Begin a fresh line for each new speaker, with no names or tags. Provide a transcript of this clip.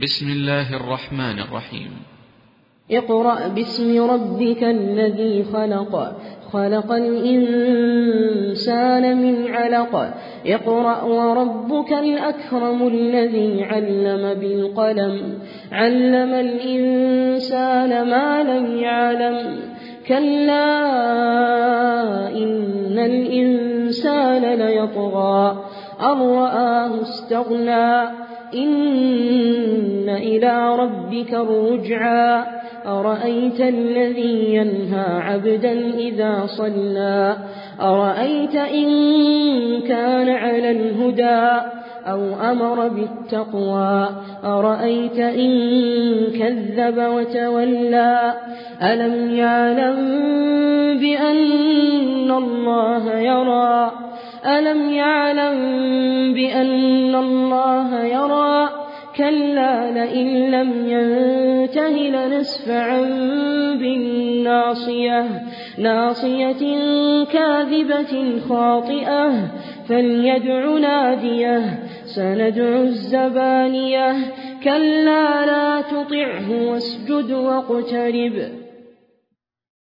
بسم الله الرحمن الرحيم.
اقرأ باسم ربك الذي خلق، خلق الإنسان من علق. اقرأ وربك الأكرم الذي علم بالقلم، علم الإنسان ما لم يعلم. كلا إن الإنسان ليطغى أن رآه استغنى، إن إلى ربك الرجعى. أرأيت الذي ينهى عبدا إذا صلى، أرأيت إن كان على الهدى أو أمر بالتقوى، أرأيت إن كذب وتولى. ألم يعلم بأن الله يرى، ألم يعلم بأن الله يرى. كلا لئن لم ينته لنسفعا بالناصية، ناصية كاذبة خاطئة. فليدع ناديه، سندع الزبانية. كلا لا تطعه واسجد واقترب.